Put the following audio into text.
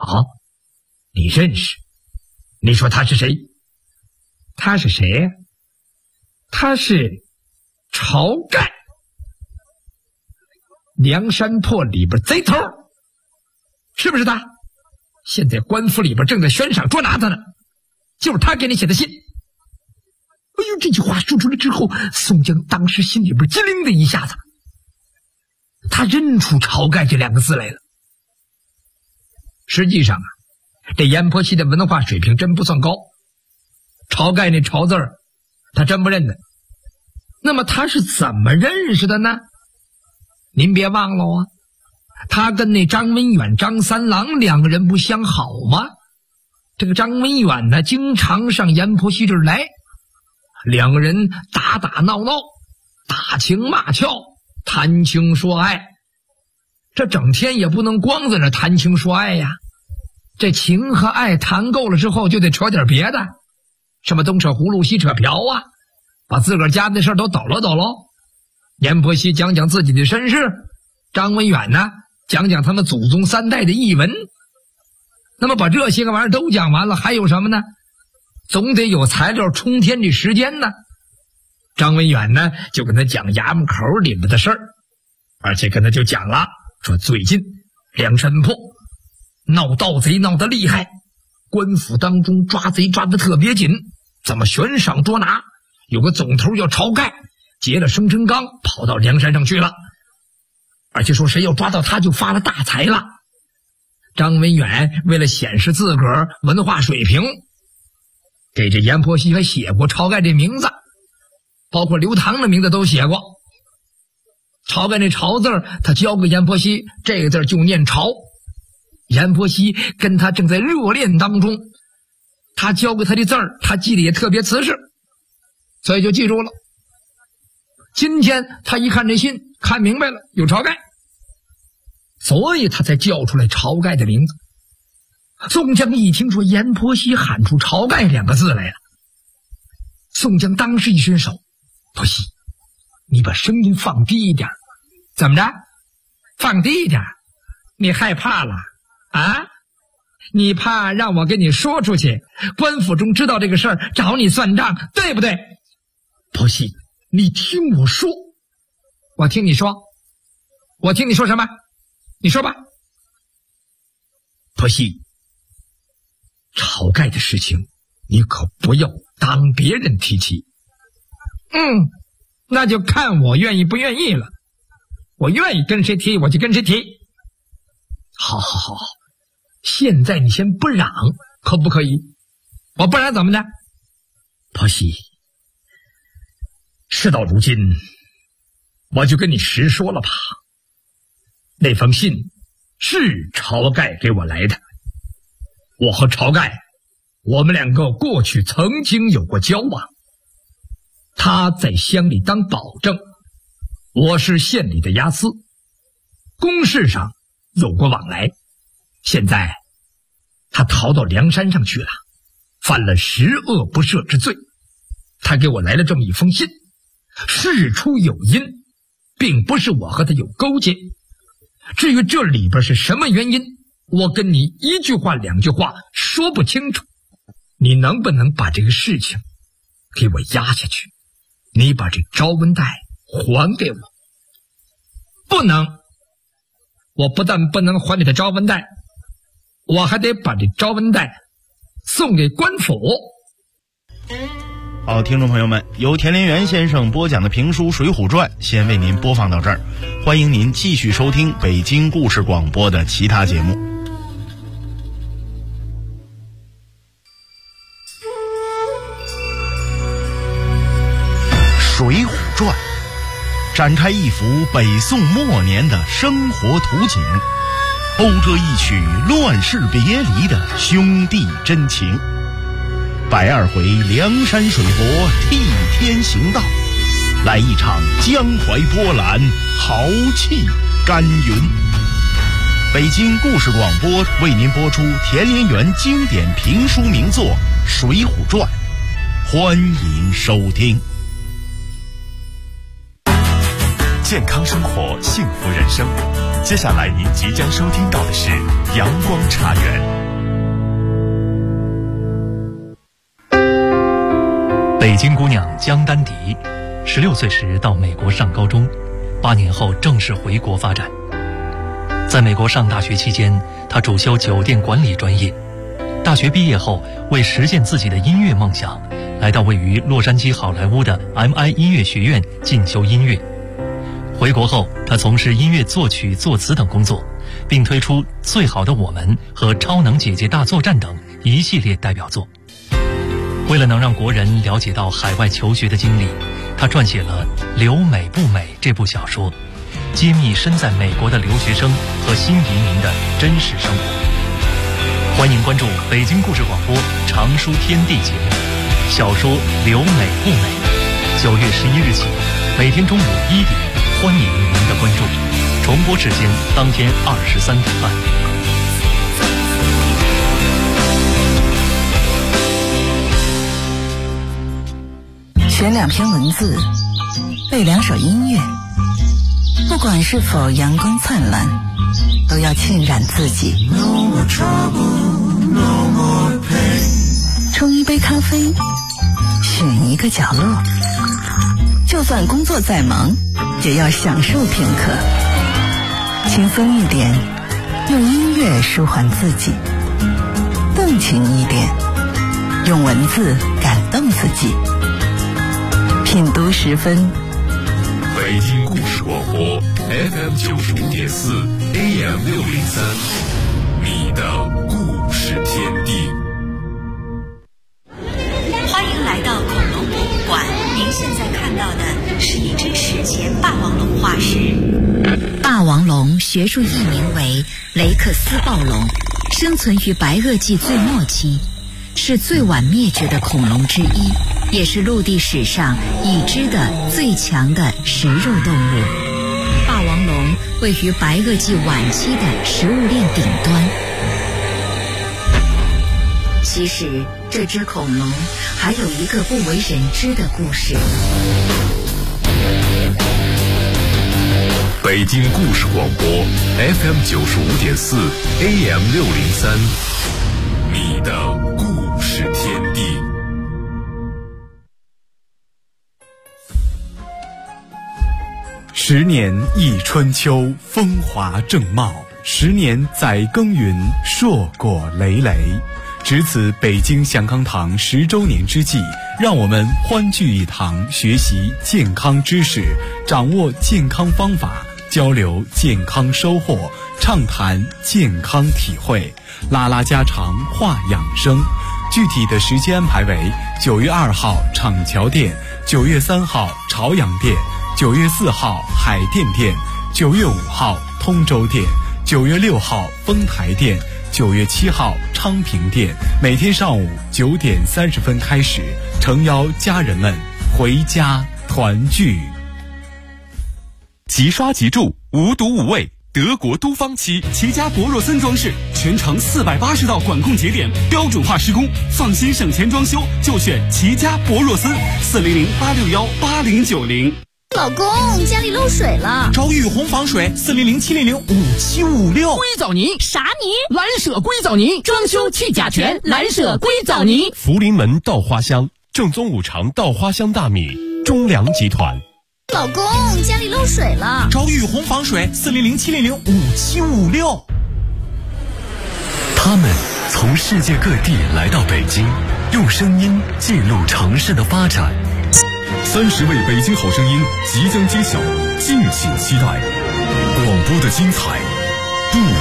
你认识？你说他是谁？ 他是谁呀？他是晁盖，梁山泊里边贼头，是不是他？现在官府里边正在悬赏捉拿他呢，就是他给你写的信。哎呦，这句话说出来之后，宋江当时心里边机灵的一下子，他认出晁盖这两个字来了。实际上啊，这阎婆惜的文化水平真不算高，晁盖那晁字儿他真不认得。那么他是怎么认识的呢？您别忘了啊，他跟那张文远、张三郎两个人不相好吗？这个张文远呢，经常上阎婆惜这儿来，两个人打打闹闹，打情骂俏，谈情说爱。这整天也不能光在那谈情说爱呀，这情和爱谈够了之后，就得扯点别的，什么东扯葫芦西扯瓢啊，把自个儿家的事都抖搂抖搂。阎婆惜讲讲自己的身世，张文远呢讲讲他们祖宗三代的译文。那么把这些个玩意儿都讲完了，还有什么呢？总得有材料充填这时间呢。张文远呢就跟他讲衙门口里面的事儿，而且跟他就讲了，说最近梁山泊闹盗贼闹得厉害，官府当中抓贼抓得特别紧，怎么悬赏捉拿，有个总头叫晁盖，劫了生辰纲跑到梁山上去了，而且说谁要抓到他就发了大财了。张文远为了显示自个儿文化水平，给这阎婆惜还写过晁盖这名字，包括刘唐的名字都写过。晁盖那晁字他教给阎婆惜，这个字就念晁。阎婆惜跟他正在热恋当中，他教给他的字儿他记得也特别瓷实，所以就记住了。今天他一看这信，看明白了有晁盖，所以他才叫出来晁盖的名字。宋江一听说阎婆惜喊出晁盖两个字来了，宋江当时一伸手，婆惜，你把声音放低一点。怎么着？放低一点？你害怕了啊？你怕让我跟你说出去，官府中知道这个事儿找你算账，对不对？婆惜，你听我说。我听你说。我听你说什么？你说吧。婆惜，晁盖的事情你可不要当别人提起。那就看我愿意不愿意了。我愿意跟谁提我就跟谁提。好，现在你先不嚷，可不可以？我不然怎么的？婆惜，事到如今，我就跟你实说了吧。那封信是晁盖给我来的，我和晁盖，我们两个过去曾经有过交往。他在乡里当保正，我是县里的押司，公事上有过往来。现在他逃到梁山上去了，犯了十恶不赦之罪。他给我来了这么一封信，事出有因，并不是我和他有勾结。至于这里边是什么原因，我跟你一句话两句话说不清楚。你能不能把这个事情给我压下去？你把这招文带还给我。不能，我不但不能还你的招文带，我还得把这招文带送给官府。 好，听众朋友们，由田连元先生播讲的评书《水浒传》先为您播放到这儿，欢迎您继续收听北京故事广播的其他节目。《水浒传》展开一幅北宋末年的生活图景，勾勒一曲乱世别离的兄弟真情。102回梁山水泊替天行道，来一场江淮波澜，豪气干云。北京故事广播为您播出田连元经典评书名作《水浒传》，欢迎收听。 健康生活，幸福人生。 接下来您即将收听到的是阳光茶园。 北京姑娘江丹迪，16岁时到美国上高中，8年后正式回国发展。在美国上大学期间，她主修酒店管理专业。大学毕业后，为实现自己的音乐梦想，来到位于洛杉矶好莱坞的 MI 音乐学院进修音乐。回国后，她从事音乐作曲、作词等工作，并推出《最好的我们》和《超能姐姐大作战》等一系列代表作。为了能让国人了解到海外求学的经历，他撰写了《留美不美》这部小说，揭秘身在美国的留学生和新移民的真实生活。欢迎关注北京故事广播常书天地节目小说《留美不美》，9月11日起，每天中午1点，欢迎您的关注。重播时间当天23点半。 选2篇文字，背2首音乐，不管是否阳光灿烂，都要浸染自己。冲一杯咖啡，选一个角落，就算工作再忙，也要享受片刻。轻松一点，用音乐舒缓自己；动情一点，用文字感动自己。品读10分， 北京故事广播 FM 95.4 AM 603，你的故事天地。 欢迎来到恐龙博物馆，您现在看到的是一只史前霸王龙化石。霸王龙学术译名为雷克斯暴龙，生存于白垩纪最末期，是最晚灭绝的恐龙之一，也是陆地史上已知的最强的食肉动物。霸王龙位于白垩纪晚期的食物链顶端。其实这只恐龙还有一个不为人知的故事。 北京故事广播 FM 95.4 AM 603，你的故事天地。 10年一春秋，风华正茂；10年载耕耘，硕果累累。值此北京祥康堂10周年之际，让我们欢聚一堂，学习健康知识，掌握健康方法，交流健康收获，畅谈健康体会，拉拉家常，话养生。具体的时间安排为9月2号厂桥店，9月3号朝阳店，9月4号海淀店，9月5号通州店，9月6号丰台店，9月7号昌平店。每天上午9点30分开始，诚邀家人们回家团聚。 即刷即住，无毒无味，德国都芳漆， 齐家博若森装饰，全程480道管控节点，标准化施工，放心省钱装修就选齐家博若森，400-861-8090。 老公，家里漏水了， 找雨虹防水，400-700-5756。 硅藻泥？ 啥泥？ 蓝舍硅藻泥，装修去甲醛，蓝舍硅藻泥。 福临门稻花香，正宗5常稻花香大米，中粮集团。 老公，家里漏水了， 找雨虹防水，400-700-5756。 他们从世界各地来到北京，用声音记录城市的发展。30位北京好声音即将揭晓，敬请期待。广播的精彩不